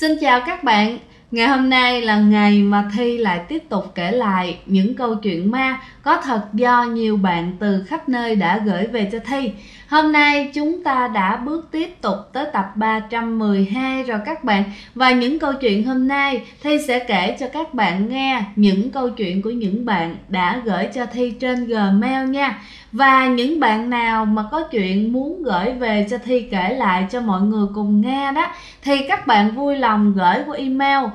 Xin chào các bạn. Ngày hôm nay là ngày mà Thi lại tiếp tục kể lại những câu chuyện ma có thật do nhiều bạn từ khắp nơi đã gửi về cho Thi. Hôm nay chúng ta đã bước tiếp tục tới tập 312 rồi các bạn. Và những câu chuyện hôm nay Thi sẽ kể cho các bạn nghe những câu chuyện của những bạn đã gửi cho Thi trên Gmail nha. Và những bạn nào mà có chuyện muốn gửi về cho Thi kể lại cho mọi người cùng nghe đó, thì các bạn vui lòng gửi qua email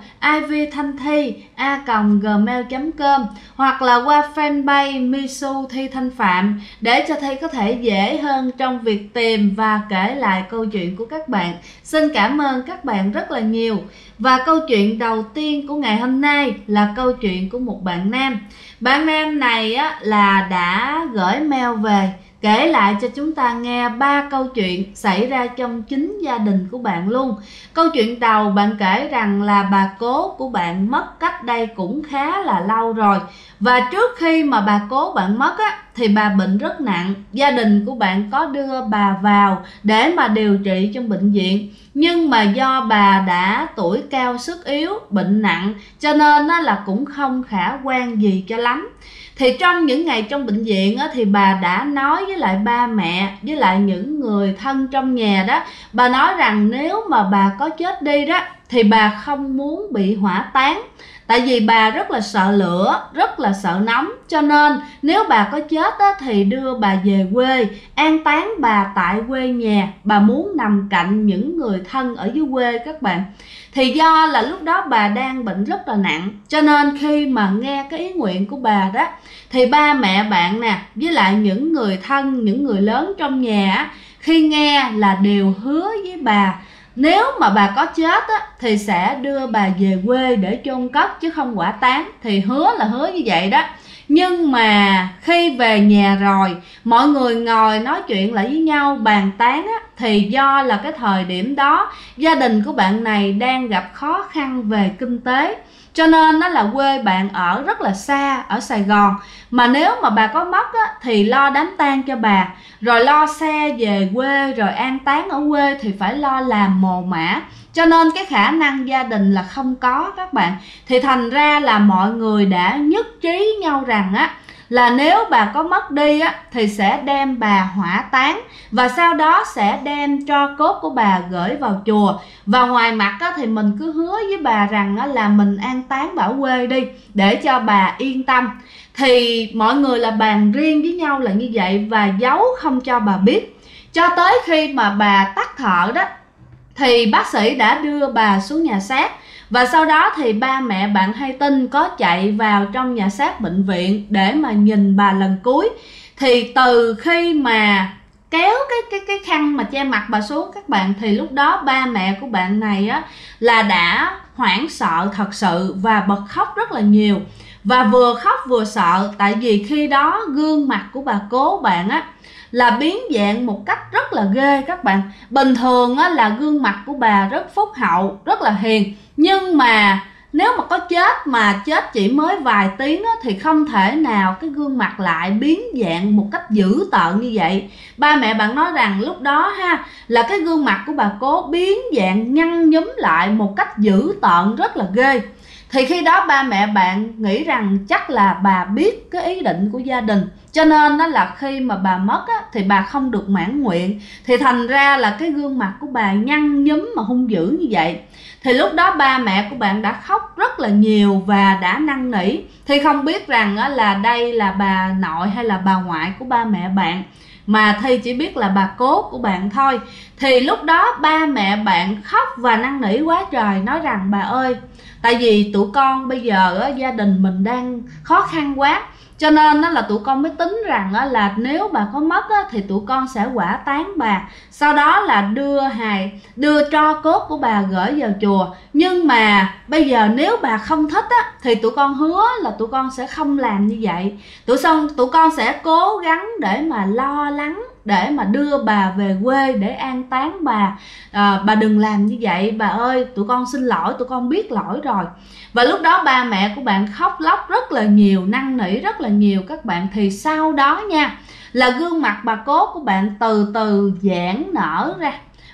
ivthanthi@gmail.com hoặc là qua fanpage Misu Thi Thanh Phạm để cho Thi có thể dễ hơn trong việc tìm và kể lại câu chuyện của các bạn. Xin cảm ơn các bạn rất là nhiều. Và câu chuyện đầu tiên của ngày hôm nay là câu chuyện của một bạn nam. Bạn nam này là đã gửi mail về kể lại cho chúng ta nghe 3 câu chuyện xảy ra trong chính gia đình của bạn luôn. Câu chuyện đầu bạn kể rằng là bà cố của bạn mất cách đây cũng khá là lâu rồi. Và trước khi mà bà cố bạn mất thì bà bệnh rất nặng. Gia đình của bạn có đưa bà vào để mà điều trị trong bệnh viện. Nhưng mà do bà đã tuổi cao sức yếu, bệnh nặng cho nên là cũng không khả quan gì cho lắm. Thì trong những ngày trong bệnh viện thì bà đã nói với lại ba mẹ, với lại những người thân trong nhà đó. Bà nói rằng nếu mà bà có chết đi đó thì bà không muốn bị hỏa táng. Tại vì bà rất là sợ lửa, rất là sợ nóng. Cho nên nếu bà có chết thì đưa bà về quê, an táng bà tại quê nhà. Bà muốn nằm cạnh những người thân ở dưới quê các bạn. Thì do là lúc đó bà đang bệnh rất là nặng, cho nên khi mà nghe cái ý nguyện của bà đó, thì ba mẹ bạn nè, với lại những người thân, những người lớn trong nhà khi nghe là đều hứa với bà nếu mà bà có chết thì sẽ đưa bà về quê để chôn cất chứ không hỏa táng. Thì hứa là hứa như vậy đó. Nhưng mà khi về nhà rồi, mọi người ngồi nói chuyện lại với nhau bàn tán thì do là cái thời điểm đó gia đình của bạn này đang gặp khó khăn về kinh tế, cho nên nó là quê bạn ở rất là xa, ở Sài Gòn. Mà nếu mà bà có mất thì lo đám tang cho bà, rồi lo xe về quê, rồi an táng ở quê thì phải lo làm mồ mả. Cho nên cái khả năng gia đình là không có các bạn. Thì thành ra là mọi người đã nhất trí nhau rằng là nếu bà có mất đi thì sẽ đem bà hỏa táng, và sau đó sẽ đem tro cốt của bà gửi vào chùa. Và ngoài mặt thì mình cứ hứa với bà rằng là mình an táng bà ở quê đi để cho bà yên tâm. Thì mọi người là bàn riêng với nhau là như vậy và giấu không cho bà biết. Cho tới khi mà bà tắt thở đó thì bác sĩ đã đưa bà xuống nhà xác. Và sau đó thì ba mẹ bạn Hay Tin có chạy vào trong nhà xác bệnh viện để mà nhìn bà lần cuối. Thì từ khi mà kéo cái khăn mà che mặt bà xuống các bạn, thì lúc đó ba mẹ của bạn này là đã hoảng sợ thật sự và bật khóc rất là nhiều. Và vừa khóc vừa sợ, tại vì khi đó gương mặt của bà cố bạn là biến dạng một cách rất là ghê các bạn. Bình thường là gương mặt của bà rất phúc hậu, rất là hiền. Nhưng mà nếu mà có chết mà chết chỉ mới vài tiếng thì không thể nào cái gương mặt lại biến dạng một cách dữ tợn như vậy. Ba mẹ bạn nói rằng lúc đó là cái gương mặt của bà cố biến dạng nhăn nhúm lại một cách dữ tợn rất là ghê. Thì khi đó ba mẹ bạn nghĩ rằng chắc là bà biết cái ý định của gia đình, cho nên là khi mà bà mất thì bà không được mãn nguyện. Thì thành ra là cái gương mặt của bà nhăn nhúm mà hung dữ như vậy. Thì lúc đó ba mẹ của bạn đã khóc rất là nhiều và đã năn nỉ. Thì không biết rằng là đây là bà nội hay là bà ngoại của ba mẹ bạn, mà Thi chỉ biết là bà cố của bạn thôi. Thì lúc đó ba mẹ bạn khóc và năn nỉ quá trời, nói rằng bà ơi, tại vì tụi con bây giờ gia đình mình đang khó khăn quá, cho nên là tụi con mới tính rằng là nếu bà có mất thì tụi con sẽ hỏa táng bà, sau đó là đưa tro cốt của bà gửi vào chùa. Nhưng mà bây giờ nếu bà không thích thì tụi con hứa là tụi con sẽ không làm như vậy. Tụi con sẽ cố gắng để mà lo lắng, để mà đưa bà về quê để an táng bà. Bà đừng làm như vậy bà ơi, tụi con xin lỗi, tụi con biết lỗi rồi. Và lúc đó ba mẹ của bạn khóc lóc rất là nhiều, năn nỉ rất là nhiều các bạn. Thì sau đó nha, là gương mặt bà cố của bạn từ từ giãn nở ra.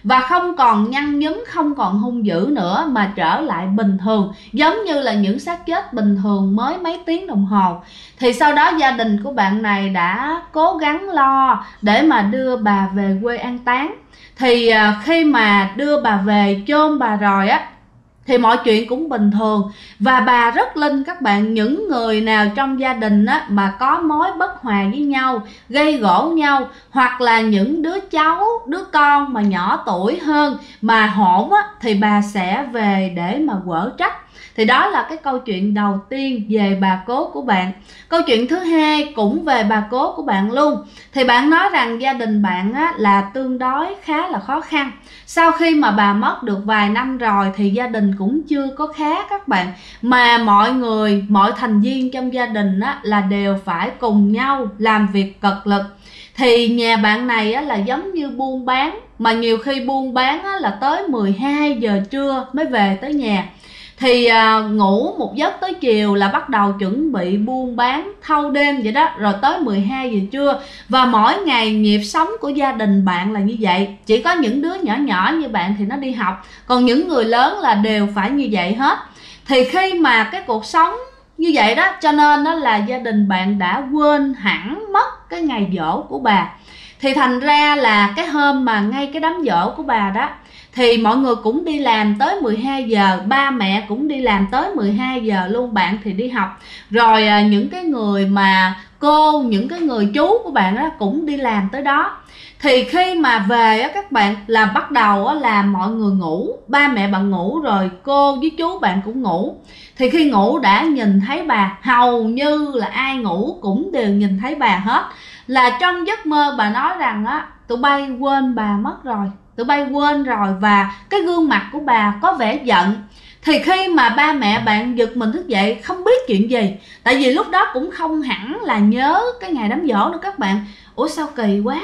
và không còn nhăn nhúm, không còn hung dữ nữa mà trở lại bình thường, giống như là những xác chết bình thường mới mấy tiếng đồng hồ. Thì sau đó gia đình của bạn này đã cố gắng lo để mà đưa bà về quê an táng. Thì khi mà đưa bà về chôn bà rồi á thì mọi chuyện cũng bình thường, và bà rất linh các bạn. Những người nào trong gia đình á, mà có mối bất hòa với nhau, gây gổ nhau, hoặc là những đứa cháu, đứa con mà nhỏ tuổi hơn mà hỗn á, thì bà sẽ về để mà quở trách. Thì đó là cái câu chuyện đầu tiên về bà cố của bạn. Câu chuyện thứ hai cũng về bà cố của bạn luôn. Thì bạn nói rằng gia đình bạn á, là tương đối khá là khó khăn. Sau khi mà bà mất được vài năm rồi thì gia đình cũng chưa có khá các bạn. Mà mọi người, mọi thành viên trong gia đình á, là đều phải cùng nhau làm việc cật lực. Thì nhà bạn này á, là giống như buôn bán, mà nhiều khi buôn bán á, là tới 12 giờ trưa mới về tới nhà. Thì ngủ một giấc tới chiều là bắt đầu chuẩn bị buôn bán thâu đêm vậy đó, rồi tới 12 giờ trưa. Và mỗi ngày nhịp sống của gia đình bạn là như vậy. Chỉ có những đứa nhỏ nhỏ như bạn thì nó đi học, còn những người lớn là đều phải như vậy hết. Thì khi mà cái cuộc sống như vậy đó, cho nên đó là gia đình bạn đã quên hẳn mất cái ngày giỗ của bà. Thì thành ra là cái hôm mà ngay cái đám giỗ của bà đó thì mọi người cũng đi làm tới 12 giờ, ba mẹ cũng đi làm tới 12 giờ luôn, bạn thì đi học. Rồi những cái người mà cô, những cái người chú của bạn đó cũng đi làm tới đó. Thì khi mà về á các bạn, là bắt đầu á là mọi người ngủ, ba mẹ bạn ngủ rồi cô với chú bạn cũng ngủ. Thì khi ngủ đã nhìn thấy bà, hầu như là ai ngủ cũng đều nhìn thấy bà hết. Là trong giấc mơ bà nói rằng á, tụi bay quên bà mất rồi, tụi bay quên rồi, và cái gương mặt của bà có vẻ giận. Thì khi mà ba mẹ bạn giật mình thức dậy không biết chuyện gì, tại vì lúc đó cũng không hẳn là nhớ cái ngày đám giỗ nữa các bạn. Ủa sao kỳ quá,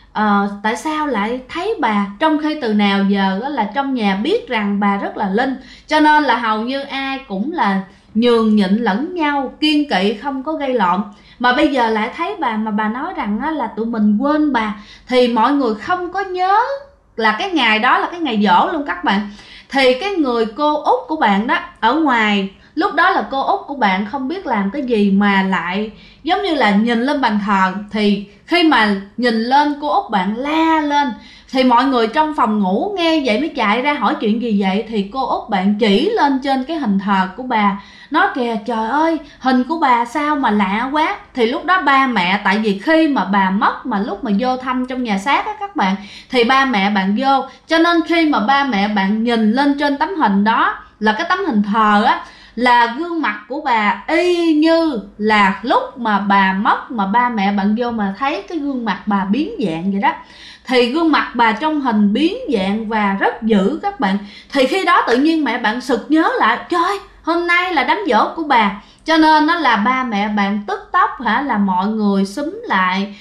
tại sao lại thấy bà, trong khi từ nào giờ là trong nhà biết rằng bà rất là linh, cho nên là hầu như ai cũng là nhường nhịn lẫn nhau, kiên kỵ, không có gây lộn. Mà bây giờ lại thấy bà mà bà nói rằng là tụi mình quên bà, thì mọi người không có nhớ là cái ngày đó là cái ngày giỗ luôn các bạn. Thì cái người cô út của bạn đó ở ngoài, lúc đó là cô út của bạn không biết làm cái gì mà lại giống như là nhìn lên bàn thờ. Thì khi mà nhìn lên, cô út bạn la lên, thì mọi người trong phòng ngủ nghe vậy mới chạy ra hỏi chuyện gì vậy. Thì cô út bạn chỉ lên trên cái hình thờ của bà, nói kìa trời ơi, hình của bà sao mà lạ quá. Thì lúc đó ba mẹ, tại vì khi mà bà mất mà lúc mà vô thăm trong nhà xác á các bạn, thì ba mẹ bạn vô, cho nên khi mà ba mẹ bạn nhìn lên trên tấm hình đó, là cái tấm hình thờ á, là gương mặt của bà y như là lúc mà bà mất, mà ba mẹ bạn vô mà thấy cái gương mặt bà biến dạng vậy đó. Thì gương mặt bà trong hình biến dạng và rất dữ các bạn. Thì khi đó tự nhiên mẹ bạn sực nhớ lại, trời, hôm nay là đám giỗ của bà. Cho nên nó là ba mẹ bạn tức tốc là mọi người xúm lại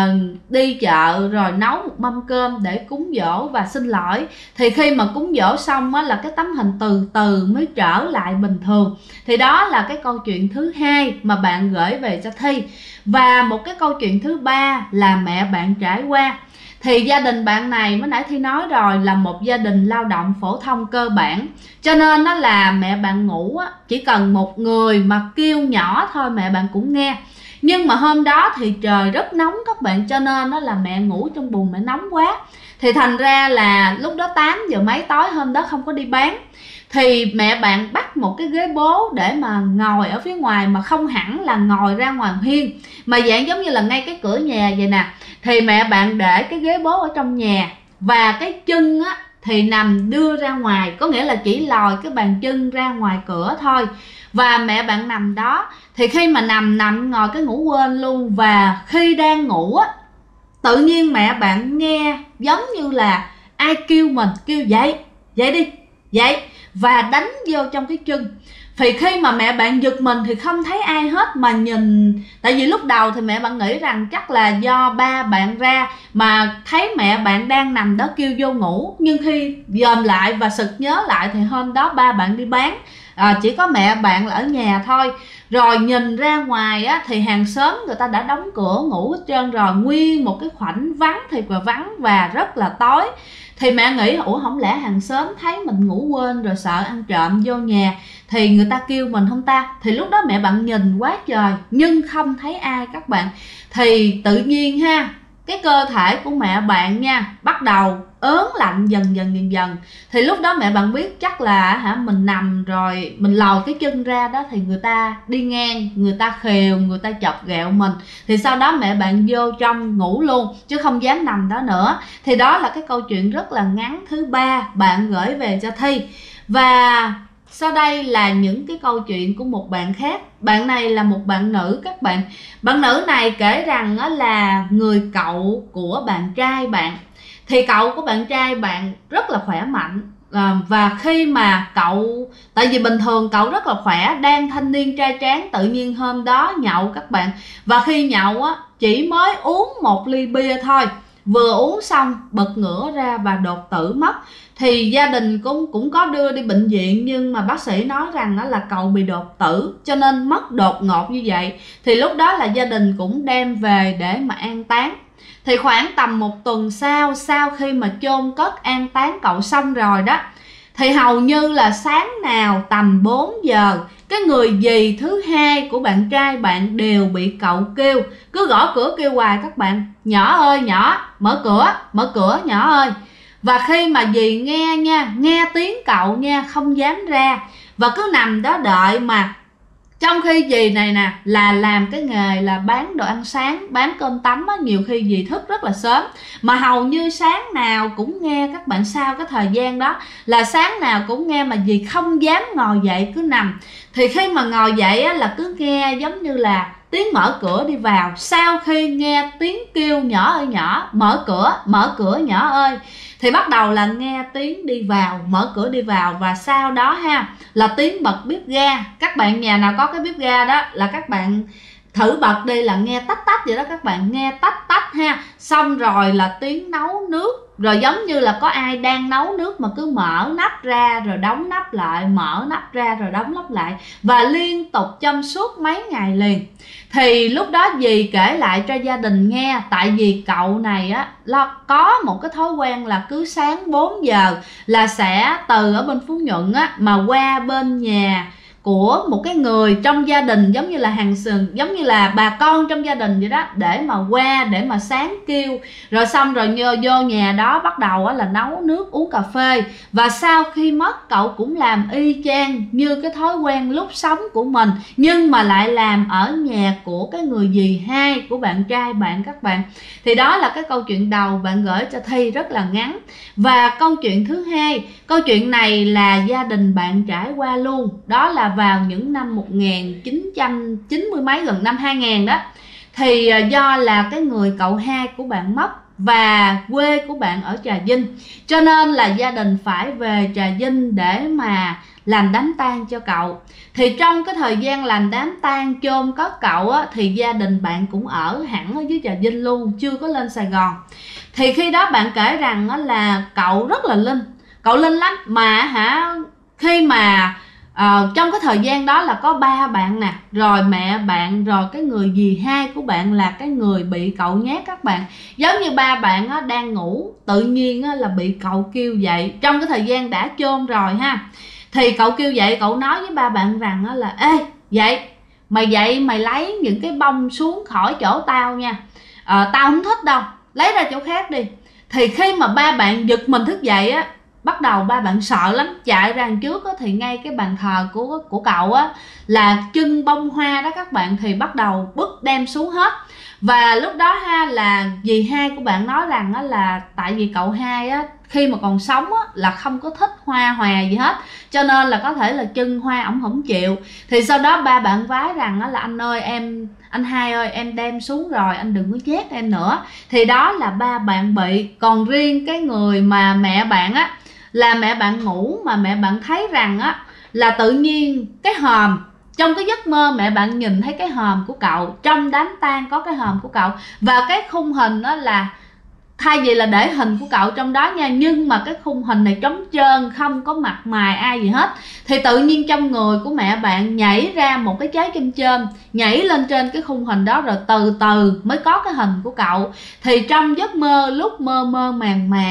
đi chợ rồi nấu một mâm cơm để cúng giỗ và xin lỗi. Thì khi mà cúng giỗ xong á, là cái tấm hình từ từ mới trở lại bình thường. Thì đó là cái câu chuyện thứ hai mà bạn gửi về cho Thi. Và một cái câu chuyện thứ ba là mẹ bạn trải qua. Thì gia đình bạn này mới nãy Thi nói rồi, là một gia đình lao động phổ thông cơ bản. Cho nên nó là mẹ bạn ngủ á, chỉ cần một người mà kêu nhỏ thôi mẹ bạn cũng nghe. Nhưng mà hôm đó thì trời rất nóng các bạn, cho nên nó là mẹ ngủ trong buồng mẹ nóng quá. Thì thành ra là lúc đó 8 giờ mấy tối hôm đó không có đi bán. Thì mẹ bạn bắt một cái ghế bố để mà ngồi ở phía ngoài, mà không hẳn là ngồi ra ngoài hiên, mà dạng giống như là ngay cái cửa nhà vậy nè. Thì mẹ bạn để cái ghế bố ở trong nhà, và cái chân á thì nằm đưa ra ngoài, có nghĩa là chỉ lòi cái bàn chân ra ngoài cửa thôi. Và mẹ bạn nằm đó, thì khi mà nằm ngồi cái ngủ quên luôn. Và khi đang ngủ á, tự nhiên mẹ bạn nghe giống như là ai kêu mình, kêu dậy, dậy đi, dậy, và đánh vô trong cái chân. Thì khi mà mẹ bạn giật mình thì không thấy ai hết, mà nhìn, tại vì lúc đầu thì mẹ bạn nghĩ rằng chắc là do ba bạn ra mà thấy mẹ bạn đang nằm đó kêu vô ngủ. Nhưng khi dòm lại và sực nhớ lại thì hôm đó ba bạn đi bán, chỉ có mẹ bạn là ở nhà thôi. Rồi nhìn ra ngoài á, thì hàng xóm người ta đã đóng cửa ngủ hết trơn rồi, nguyên một cái khoảnh vắng thiệt là vắng và rất là tối. Thì mẹ nghĩ ủa không lẽ hàng xóm thấy mình ngủ quên rồi sợ ăn trộm vô nhà thì người ta kêu mình không ta? Thì lúc đó mẹ bạn nhìn quá trời nhưng không thấy ai các bạn. Thì tự nhiên ha, cái cơ thể của mẹ bạn nha bắt đầu ớn lạnh dần. Thì lúc đó mẹ bạn biết chắc là mình nằm rồi mình lòi cái chân ra đó thì người ta đi ngang, người ta khều, người ta chọc ghẹo mình. Thì sau đó mẹ bạn vô trong ngủ luôn chứ không dám nằm đó nữa. Thì đó là cái câu chuyện rất là ngắn thứ 3 bạn gửi về cho Thi. Và sau đây là những cái câu chuyện của một bạn khác. Bạn này là một bạn nữ các bạn. Bạn nữ này kể rằng là người cậu của bạn trai bạn. Thì cậu của bạn trai bạn rất là khỏe mạnh. Và khi mà cậu, tại vì bình thường cậu rất là khỏe, đang thanh niên trai tráng, tự nhiên hôm đó nhậu các bạn. Và khi nhậu á, chỉ mới uống 1 ly bia thôi, vừa uống xong bật ngửa ra và đột tử mất. Thì gia đình cũng có đưa đi bệnh viện nhưng mà bác sĩ nói rằng đó là cậu bị đột tử cho nên mất đột ngột như vậy. Thì lúc đó là gia đình cũng đem về để mà an táng. Thì khoảng tầm 1 tuần sau khi mà chôn cất an táng cậu xong rồi đó, thì hầu như là sáng nào tầm 4 giờ cái người dì thứ hai của bạn trai bạn đều bị cậu kêu, cứ gõ cửa kêu hoài các bạn: nhỏ ơi nhỏ, mở cửa nhỏ ơi. Và khi mà dì nghe nha, nghe tiếng cậu nha, không dám ra và cứ nằm đó đợi. Mà trong khi dì này nè là làm cái nghề là bán đồ ăn sáng, bán cơm tấm á, nhiều khi dì thức rất là sớm mà hầu như sáng nào cũng nghe các bạn. Sau cái thời gian đó là sáng nào cũng nghe mà dì không dám ngồi dậy, cứ nằm. Thì khi mà ngồi dậy á, là cứ nghe giống như là tiếng mở cửa đi vào. Sau khi nghe tiếng kêu nhỏ ơi nhỏ, mở cửa nhỏ ơi, thì bắt đầu là nghe tiếng đi vào, mở cửa đi vào. Và sau đó ha là tiếng bật bếp ga. Các bạn nhà nào có cái bếp ga đó là các bạn thử bật đi, là nghe tách tách vậy đó các bạn, nghe tách tách ha. Xong rồi là tiếng nấu nước, rồi giống như là có ai đang nấu nước mà cứ mở nắp ra rồi đóng nắp lại, mở nắp ra rồi đóng nắp lại, và liên tục trong suốt mấy ngày liền. Thì lúc đó dì kể lại cho gia đình nghe, tại vì cậu này á có một cái thói quen là cứ sáng 4 giờ là sẽ từ ở bên Phú Nhuận á mà qua bên nhà của một cái người trong gia đình, giống như là hàng xóm, giống như là bà con trong gia đình vậy đó, để mà qua để mà sáng kêu, rồi xong rồi vô nhà đó bắt đầu là nấu nước uống cà phê. Và sau khi mất cậu cũng làm y chang như cái thói quen lúc sống của mình, nhưng mà lại làm ở nhà của cái người dì hai của bạn trai bạn các bạn. Thì đó là cái câu chuyện đầu bạn gửi cho Thi, rất là ngắn. Và câu chuyện thứ hai, câu chuyện này là gia đình bạn trải qua luôn, đó là vào những năm 1990 mấy, gần năm 2000 đó. Thì do là cái người cậu hai của bạn mất và quê của bạn ở Trà Vinh, cho nên là gia đình phải về Trà Vinh để mà làm đám tang cho cậu. Thì trong cái thời gian làm đám tang chôn cất cậu á, thì gia đình bạn cũng ở hẳn ở dưới Trà Vinh luôn, chưa có lên Sài Gòn. Thì khi đó bạn kể rằng á, là cậu rất là linh, cậu linh lắm mà khi mà trong cái thời gian đó là có 3 bạn nè, rồi mẹ bạn, rồi cái người dì hai của bạn là cái người bị cậu nhát các bạn. Giống như 3 bạn á, đang ngủ, tự nhiên á, là bị cậu kêu dậy trong cái thời gian đã chôn rồi ha. Thì cậu kêu dậy, cậu nói với 3 bạn rằng á, là ê dậy mày lấy những cái bông xuống khỏi chỗ tao nha, tao không thích đâu, lấy ra chỗ khác đi. Thì khi mà 3 bạn giật mình thức dậy á, bắt đầu 3 bạn sợ lắm, chạy ra trước á, thì ngay cái bàn thờ của cậu á là trưng bông hoa đó các bạn, thì bắt đầu bứt đem xuống hết. Và lúc đó ha là dì hai của bạn nói rằng á, là tại vì cậu hai á khi mà còn sống á là không có thích hoa hòa gì hết, cho nên là có thể là trưng hoa ổng không chịu. Thì sau đó 3 bạn vái rằng á, là anh ơi anh hai ơi, em đem xuống rồi, anh đừng có chết em nữa. Thì đó là 3 bạn bị. Còn riêng cái người mà mẹ bạn á, là mẹ bạn ngủ mà mẹ bạn thấy rằng á là tự nhiên cái hòm, trong cái giấc mơ mẹ bạn nhìn thấy cái hòm của cậu, trong đám tang có cái hòm của cậu, và cái khung hình đó là thay vì là để hình của cậu trong đó nha, nhưng mà cái khung hình này trống trơn, không có mặt mày ai gì hết. Thì tự nhiên trong người của mẹ bạn nhảy ra một cái trái chôm chôm, nhảy lên trên cái khung hình đó, rồi từ từ mới có cái hình của cậu. Thì trong giấc mơ, lúc mơ mơ màng màng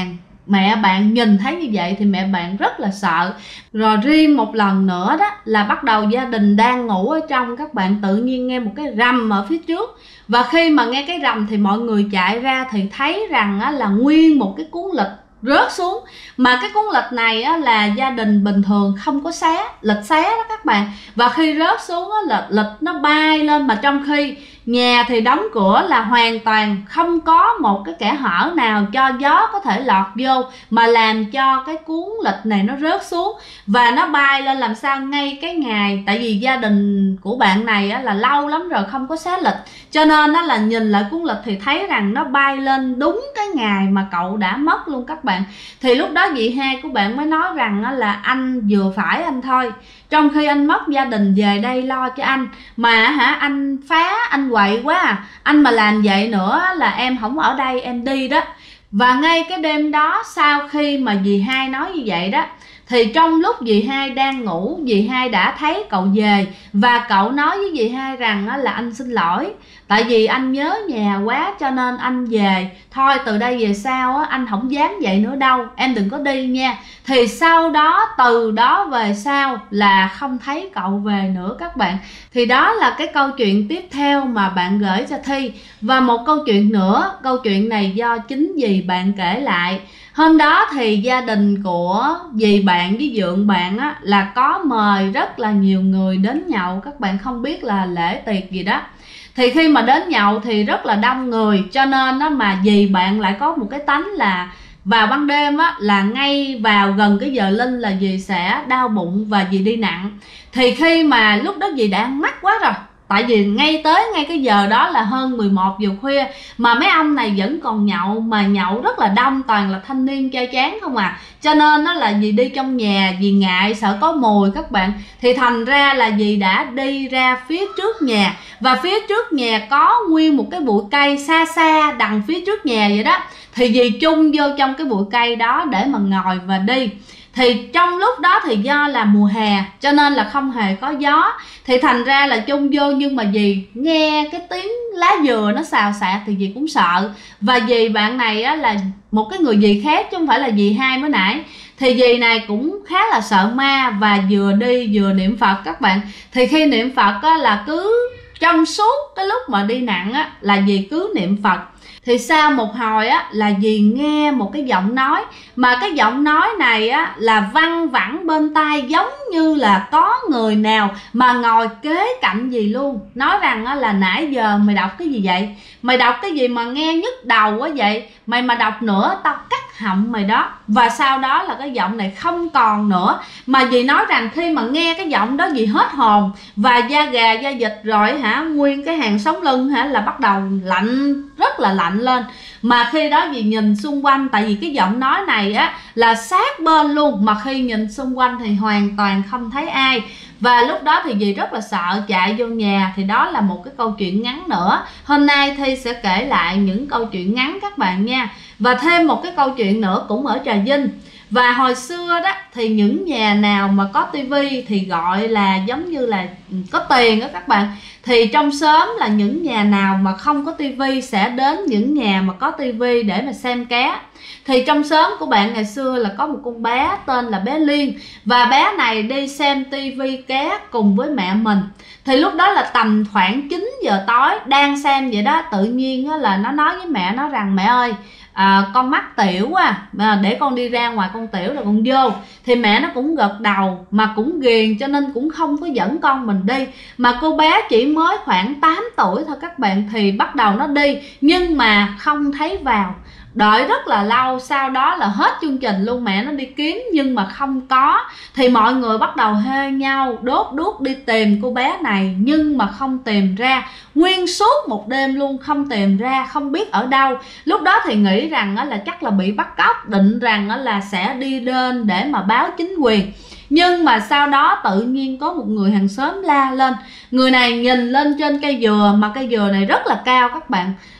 mẹ bạn nhìn thấy như vậy thì mẹ bạn rất là sợ. Rồi riêng một lần nữa đó là bắt đầu gia đình đang ngủ ở trong, các bạn tự nhiên nghe một cái rầm ở phía trước. Và khi mà nghe cái rầm thì mọi người chạy ra thì thấy rằng là nguyên một cái cuốn lịch rớt xuống. Mà cái cuốn lịch này là gia đình bình thường không có xé, lịch xé đó các bạn. Và khi rớt xuống là lịch nó bay lên, mà trong khi nhà thì đóng cửa là hoàn toàn không có một cái kẽ hở nào cho gió có thể lọt vô, mà làm cho cái cuốn lịch này nó rớt xuống và nó bay lên làm sao ngay cái ngày. Tại vì gia đình của bạn này là lâu lắm rồi không có xé lịch, cho nên là nhìn lại cuốn lịch thì thấy rằng nó bay lên đúng cái ngày mà cậu đã mất luôn các bạn. Thì lúc đó dì hai của bạn mới nói rằng là anh vừa phải anh thôi, trong khi anh mất gia đình về đây lo cho anh mà anh phá, anh quậy quá à. Anh mà làm vậy nữa là em không ở đây, em đi đó. Và ngay cái đêm đó, sau khi mà dì hai nói như vậy đó, thì trong lúc dì hai đang ngủ, dì hai đã thấy cậu về. Và cậu nói với dì hai rằng là anh xin lỗi, tại vì anh nhớ nhà quá cho nên anh về. Thôi từ đây về sau anh không dám vậy nữa đâu, em đừng có đi nha. Thì sau đó, từ đó về sau là không thấy cậu về nữa các bạn. Thì đó là cái câu chuyện tiếp theo mà bạn gửi cho Thi. Và một câu chuyện nữa, câu chuyện này do chính dì bạn kể lại. Hôm đó thì gia đình của dì bạn với dượng bạn là có mời rất là nhiều người đến nhậu. Các bạn không biết là lễ tiệc gì đó. Thì khi mà đến nhậu thì rất là đông người, cho nên mà dì bạn lại có một cái tánh là vào ban đêm là ngay vào gần cái giờ linh là dì sẽ đau bụng và dì đi nặng. Thì khi mà lúc đó dì đã ăn mắc quá rồi, tại vì ngay cái giờ đó là hơn 11 giờ khuya mà mấy ông này vẫn còn nhậu, mà nhậu rất là đông, toàn là thanh niên trai tráng không à. Cho nên là dì đi trong nhà, dì ngại sợ có mùi các bạn. Thì thành ra là dì đã đi ra phía trước nhà, và phía trước nhà có nguyên một cái bụi cây xa xa đằng phía trước nhà vậy đó. Thì dì chung vô trong cái bụi cây đó để mà ngồi và đi. Thì trong lúc đó thì do là mùa hè cho nên là không hề có gió, thì thành ra là chung vô, nhưng mà dì nghe cái tiếng lá dừa nó xào xạc thì dì cũng sợ. Và dì bạn này là một cái người dì khác chứ không phải là dì hai mới nãy. Thì dì này cũng khá là sợ ma và vừa đi vừa niệm Phật các bạn. Thì khi niệm Phật là cứ trong suốt cái lúc mà đi nặng là dì cứ niệm Phật. Thì sau một hồi là dì nghe một cái giọng nói, mà cái giọng nói này là văng vẳng bên tai, giống như là có người nào mà ngồi kế cạnh dì luôn. Nói rằng là nãy giờ mày đọc cái gì vậy? Mày đọc cái gì mà nghe nhức đầu quá vậy? Mày mà đọc nữa tao cắt họng mày đó. Và sau đó là cái giọng này không còn nữa. Mà dì nói rằng khi mà nghe cái giọng đó dì hết hồn, và da gà da vịt rồi nguyên cái hàng sống lưng là bắt đầu lạnh, rất là lạnh lên. Mà khi đó dì nhìn xung quanh, tại vì cái giọng nói này là sát bên luôn, mà khi nhìn xung quanh thì hoàn toàn không thấy ai. Và lúc đó thì dì rất là sợ, chạy vô nhà. Thì đó là một cái câu chuyện ngắn nữa. Hôm nay Thi sẽ kể lại những câu chuyện ngắn các bạn nha. Và thêm một cái câu chuyện nữa cũng ở Trà Vinh. Và hồi xưa đó thì những nhà nào mà có tivi thì gọi là giống như là có tiền đó các bạn. Thì trong xóm là những nhà nào mà không có tivi sẽ đến những nhà mà có tivi để mà xem cá. Thì trong xóm của bạn ngày xưa là có một con bé tên là bé Liên. Và bé này đi xem tivi cá cùng với mẹ mình. Thì lúc đó là tầm khoảng 9 giờ tối, đang xem vậy đó, tự nhiên là nó nói với mẹ nó rằng mẹ ơi, con mắc tiểu quá, để con đi ra ngoài con tiểu rồi con vô. Thì mẹ nó cũng gật đầu mà cũng ghiền, cho nên cũng không có dẫn con mình đi. Mà cô bé chỉ mới khoảng 8 tuổi thôi các bạn, thì bắt đầu nó đi nhưng mà không thấy vào. Đợi rất là lâu, sau đó là hết chương trình luôn, mẹ nó đi kiếm nhưng mà không có. Thì mọi người bắt đầu hê nhau đốt đuốc đi tìm cô bé này, nhưng mà không tìm ra. Nguyên suốt một đêm luôn không tìm ra, không biết ở đâu. Lúc đó thì nghĩ rằng là chắc là bị bắt cóc, định rằng là sẽ đi lên để mà báo chính quyền. Nhưng mà sau đó tự nhiên có một người hàng xóm la lên. Người này nhìn lên trên cây dừa, mà cây dừa này rất là cao các bạn,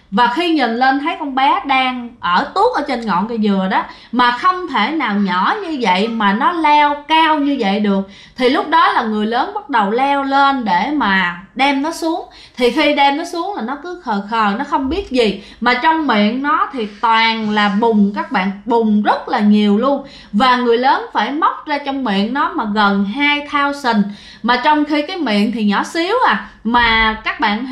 Và khi nhìn lên thấy con bé đang ở tuốt ở trên ngọn cây dừa đó, mà không thể nào nhỏ như vậy mà nó leo cao như vậy được, thì lúc đó là người lớn bắt đầu leo lên để mà đem nó xuống. Thì khi đem nó xuống là nó cứ khờ khờ, nó không biết gì, mà trong miệng nó thì toàn là bùn các bạn, bùn rất là nhiều luôn. Và người lớn phải móc ra trong miệng nó mà gần 2,000, mà trong khi cái miệng thì nhỏ xíu à, mà các bạn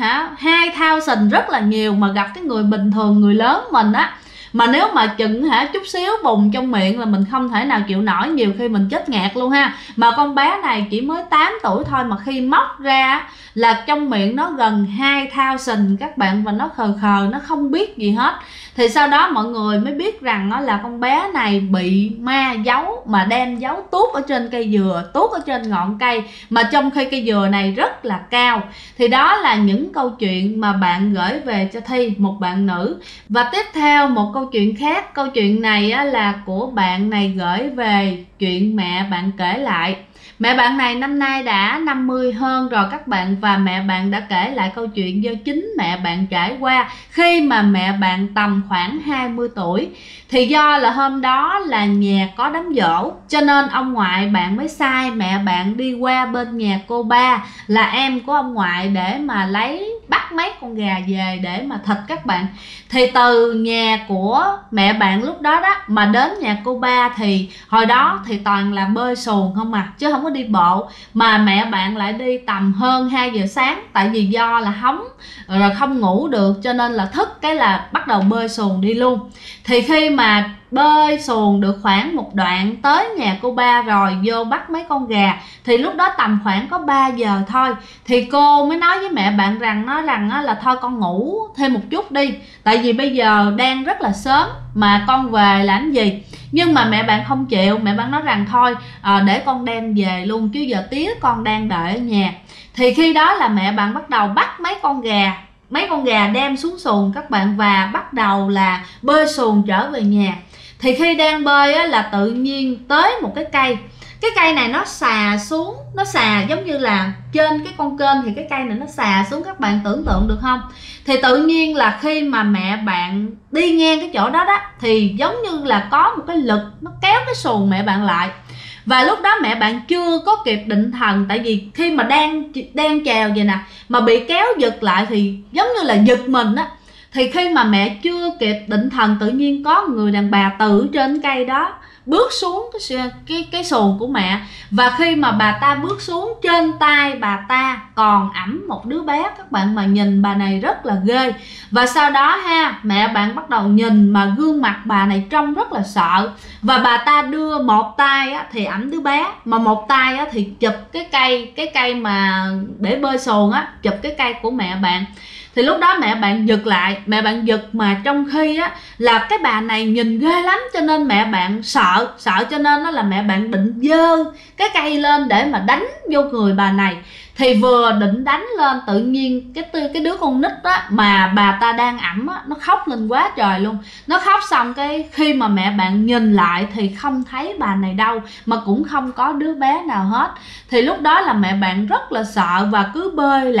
2,000 rất là nhiều. Mà gặp cái người bình thường, người lớn mình á, mà nếu mà chừng chút xíu bùn trong miệng là mình không thể nào chịu nổi, nhiều khi mình chết ngạt luôn ha. Mà con bé này chỉ mới 8 tuổi thôi mà khi móc ra là trong miệng nó gần 2,000 các bạn, và nó khờ khờ, nó không biết gì hết. Thì sau đó mọi người mới biết rằng là con bé này bị ma giấu, mà đem giấu tuốt ở trên cây dừa, tuốt ở trên ngọn cây, mà trong khi cây dừa này rất là cao. Thì đó là những câu chuyện mà bạn gửi về cho Thi, một bạn nữ. Và tiếp theo một câu chuyện khác. Câu chuyện này là của bạn này gửi về chuyện mẹ bạn kể lại. Mẹ bạn này năm nay đã 50 hơn rồi các bạn, và mẹ bạn đã kể lại câu chuyện do chính mẹ bạn trải qua khi mà mẹ bạn tầm khoảng 20 tuổi. Thì do là hôm đó là nhà có đám giỗ, cho nên ông ngoại bạn mới sai mẹ bạn đi qua bên nhà cô ba là em của ông ngoại để mà bắt mấy con gà về để mà thịt các bạn. Thì từ nhà của mẹ bạn lúc đó mà đến nhà cô ba thì hồi đó thì toàn là bơi xuồng không à, chứ không có đi bộ. Mà mẹ bạn lại đi tầm hơn 2 giờ sáng, tại vì do là hóng rồi không ngủ được, cho nên là thức cái là bắt đầu bơi xuồng đi luôn. Thì khi mà bơi xuồng được khoảng một đoạn tới nhà cô ba rồi vô bắt mấy con gà, thì lúc đó tầm khoảng có 3 giờ thôi. Thì cô mới nói với mẹ bạn rằng là thôi con ngủ thêm một chút đi, tại vì bây giờ đang rất là sớm mà con về làm gì. Nhưng mà mẹ bạn không chịu, mẹ bạn nói rằng thôi để con đem về luôn, chứ giờ tía con đang đợi ở nhà. Thì khi đó là mẹ bạn bắt đầu bắt mấy con gà đem xuống xuồng các bạn, và bắt đầu là bơi xuồng trở về nhà. Thì khi đang bơi là tự nhiên tới một cái cây này nó xà xuống, nó xà giống như là trên cái con kênh, thì cái cây này nó xà xuống, các bạn tưởng tượng được không? Thì tự nhiên là khi mà mẹ bạn đi ngang cái chỗ đó thì giống như là có một cái lực nó kéo cái xuồng mẹ bạn lại. Và lúc đó mẹ bạn chưa có kịp định thần, tại vì khi mà đang trèo vậy nè mà bị kéo giật lại thì giống như là giật mình á. Thì khi mà mẹ chưa kịp định thần, tự nhiên có người đàn bà từ trên cây đó bước xuống cái xuồng của mẹ. Và khi mà bà ta bước xuống, trên tay bà ta còn ẵm một đứa bé các bạn, mà nhìn bà này rất là ghê. Và sau đó mẹ bạn bắt đầu nhìn mà gương mặt bà này trông rất là sợ. Và bà ta đưa một tay thì ẵm đứa bé, mà một tay thì chụp cái cây mà để bơi xuồng chụp cái cây của mẹ bạn. Thì lúc đó mẹ bạn giật lại, mẹ bạn giật mà trong khi là cái bà này nhìn ghê lắm, cho nên mẹ bạn sợ cho nên là mẹ bạn định giơ cái cây lên để mà đánh vô người bà này. Thì vừa định đánh lên, tự nhiên cái đứa con nít mà bà ta đang ẵm nó khóc lên quá trời luôn. Nó khóc xong khi mà mẹ bạn nhìn lại thì không thấy bà này đâu, mà cũng không có đứa bé nào hết. Thì lúc đó là mẹ bạn rất là sợ và cứ bơi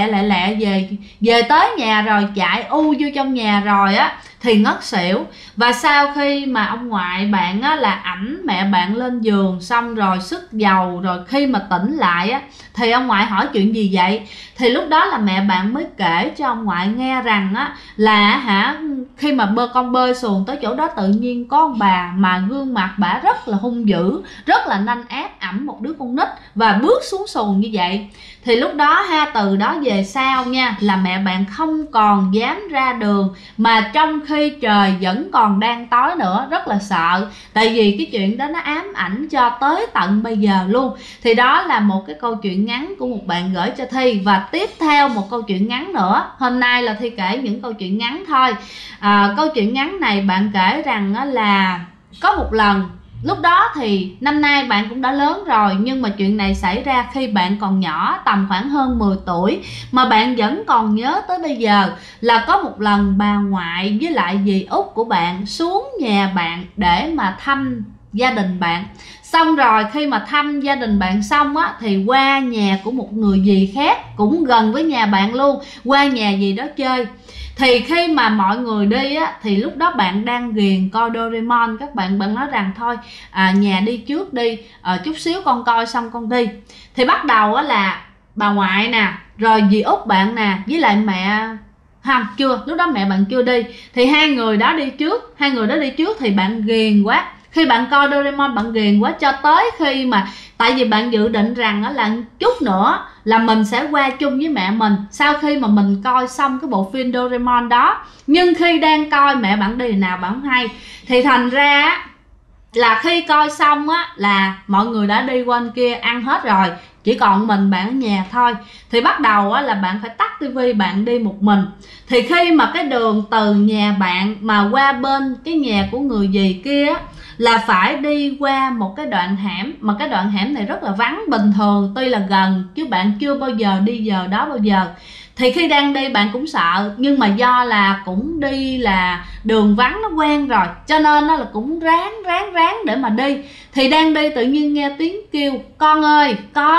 lẹ về tới nhà rồi, chạy vô trong nhà rồi thì ngất xỉu. Và sau khi mà ông ngoại bạn là ẵm mẹ bạn lên giường xong rồi sức dầu, rồi khi mà tỉnh lại thì ông ngoại hỏi chuyện gì vậy. Thì lúc đó là mẹ bạn mới kể cho ông ngoại nghe rằng là khi mà con bơi xuồng tới chỗ đó, tự nhiên có ông bà mà gương mặt bả rất là hung dữ, rất là nanh ác, ẵm một đứa con nít và bước xuống xuồng như vậy. Thì lúc đó từ đó về sau nha, là mẹ bạn không còn dám ra đường, mà trong khi trời vẫn còn đang tối nữa, rất là sợ. Tại vì cái chuyện đó nó ám ảnh cho tới tận bây giờ luôn. Thì đó là một cái câu chuyện ngắn của một bạn gửi cho Thi. Và tiếp theo một câu chuyện ngắn nữa. Hôm nay là Thi kể những câu chuyện ngắn thôi. Câu chuyện ngắn này bạn kể rằng là có một lần, lúc đó thì năm nay bạn cũng đã lớn rồi, nhưng mà chuyện này xảy ra khi bạn còn nhỏ, tầm khoảng hơn 10 tuổi, mà bạn vẫn còn nhớ tới bây giờ. Là có một lần bà ngoại với lại dì út của bạn xuống nhà bạn để mà thăm gia đình bạn. Xong rồi khi mà thăm gia đình bạn xong á, thì qua nhà của một người dì khác cũng gần với nhà bạn luôn, qua nhà dì đó chơi. Thì khi mà mọi người đi á, thì lúc đó bạn đang ghiền coi Doraemon. Các bạn nói rằng thôi nhà đi trước đi, chút xíu con coi xong con đi. Thì bắt đầu á là bà ngoại nè, rồi dì Út bạn nè, với lại mẹ không, chưa, lúc đó mẹ bạn chưa đi. Thì hai người đó đi trước thì bạn ghiền quá. Khi bạn coi Doraemon bạn ghiền quá, cho tới khi mà tại vì bạn dự định rằng là chút nữa là mình sẽ qua chung với mẹ mình sau khi mà mình coi xong cái bộ phim Doraemon đó. Nhưng khi đang coi mẹ bạn đi nào bạn không hay, thì thành ra là khi coi xong á là mọi người đã đi qua bên kia ăn hết rồi, chỉ còn bạn ở nhà thôi. Thì bắt đầu á là bạn phải tắt tivi, bạn đi một mình. Thì khi mà cái đường từ nhà bạn mà qua bên cái nhà của người dì kia á, là phải đi qua một cái đoạn hẻm, mà cái đoạn hẻm này rất là vắng. Bình thường tuy là gần chứ bạn chưa bao giờ đi giờ đó bao giờ. Thì khi đang đi bạn cũng sợ, nhưng mà do là cũng đi là đường vắng nó quen rồi, cho nên nó là cũng ráng để mà đi. Thì đang đi tự nhiên nghe tiếng kêu con ơi,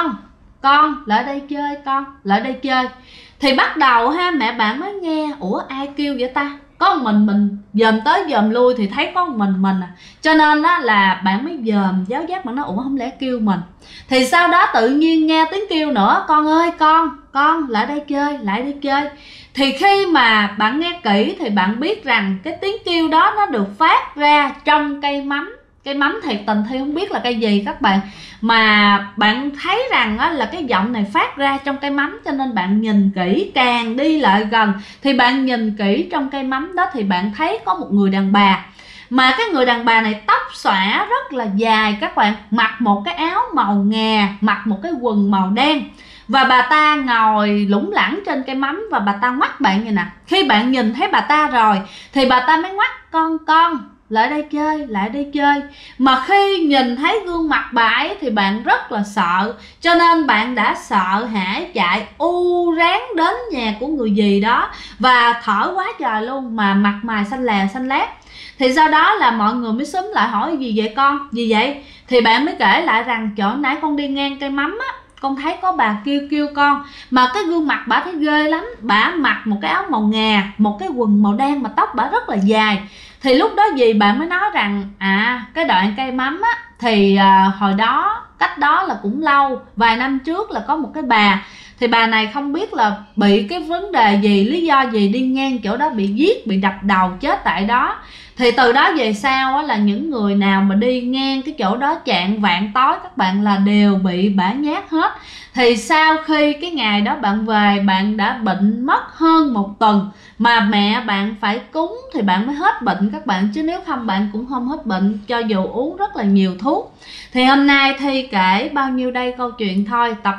con lại đây chơi, con lại đây chơi. Thì bắt đầu ha, mẹ bạn mới nghe ủa ai kêu vậy ta, có một mình dòm tới dòm lui thì thấy có một mình à. Cho nên đó là bạn mới dòm giáo giác, bạn nói ủa không lẽ kêu mình. Thì sau đó tự nhiên nghe tiếng kêu nữa, con ơi con lại đây chơi, lại đây chơi. Thì khi mà bạn nghe kỹ thì bạn biết rằng cái tiếng kêu đó nó được phát ra trong cây mắm. Cây mắm thiệt tình Thi không biết là cây gì các bạn, mà bạn thấy rằng á, là cái giọng này phát ra trong cây mắm. Cho nên bạn nhìn kỹ, càng đi lại gần thì bạn nhìn kỹ trong cây mắm đó thì bạn thấy có một người đàn bà. Mà cái người đàn bà này tóc xõa rất là dài các bạn, mặc một cái áo màu ngà, mặc một cái quần màu đen. Và bà ta ngồi lủng lẳng trên cây mắm và bà ta ngoắt bạn vậy nè. Khi bạn nhìn thấy bà ta rồi thì bà ta mới ngoắt con lại đây chơi, lại đây chơi. Mà khi nhìn thấy gương mặt bà ấy thì bạn rất là sợ, cho nên bạn đã sợ hãi chạy ráng đến nhà của người dì đó và thở quá trời luôn, mà mặt mày xanh lè xanh lét. Thì sau đó là mọi người mới xúm lại hỏi gì vậy con, gì vậy. Thì bạn mới kể lại rằng chỗ nãy con đi ngang cây mắm á, con thấy có bà kêu con, mà cái gương mặt bà thấy ghê lắm. Bà mặc một cái áo màu ngà, một cái quần màu đen, mà tóc bà rất là dài. Thì lúc đó dì bạn mới nói rằng cái đoạn cây mắm á thì hồi đó, cách đó là cũng lâu, vài năm trước là có một cái bà. Thì bà này không biết là bị cái vấn đề gì, lý do gì đi ngang chỗ đó bị giết, bị đập đầu chết tại đó. Thì từ đó về sau á, là những người nào mà đi ngang cái chỗ đó chạng vạng tối các bạn là đều bị bả nhát hết. Thì sau khi cái ngày đó bạn về, bạn đã bệnh mất hơn 1 tuần, mà mẹ bạn phải cúng thì bạn mới hết bệnh các bạn, chứ nếu không bạn cũng không hết bệnh cho dù uống rất là nhiều thuốc. Thì hôm nay Thi kể bao nhiêu đây câu chuyện thôi, tập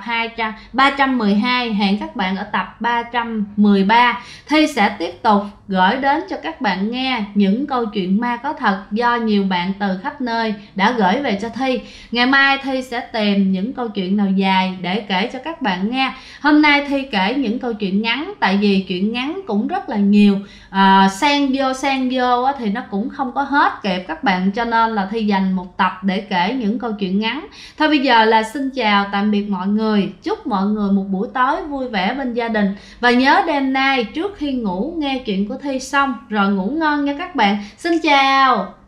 312. Hẹn các bạn ở tập 313. Thi sẽ tiếp tục gửi đến cho các bạn nghe những câu chuyện ma có thật do nhiều bạn từ khắp nơi đã gửi về cho Thi. Ngày mai Thi sẽ tìm những câu chuyện nào dài để kể cho các bạn nghe. Hôm nay Thi kể những câu chuyện ngắn, tại vì chuyện ngắn cũng rất là nhiều, xen vô thì nó cũng không có hết kịp các bạn, cho nên là Thi dành một tập để kể những câu chuyện ngắn. Thôi bây giờ là xin chào tạm biệt mọi người, chúc mọi người một buổi tối vui vẻ bên gia đình, và nhớ đêm nay trước khi ngủ nghe chuyện của Thi xong rồi ngủ ngon nha các bạn. Xin chào.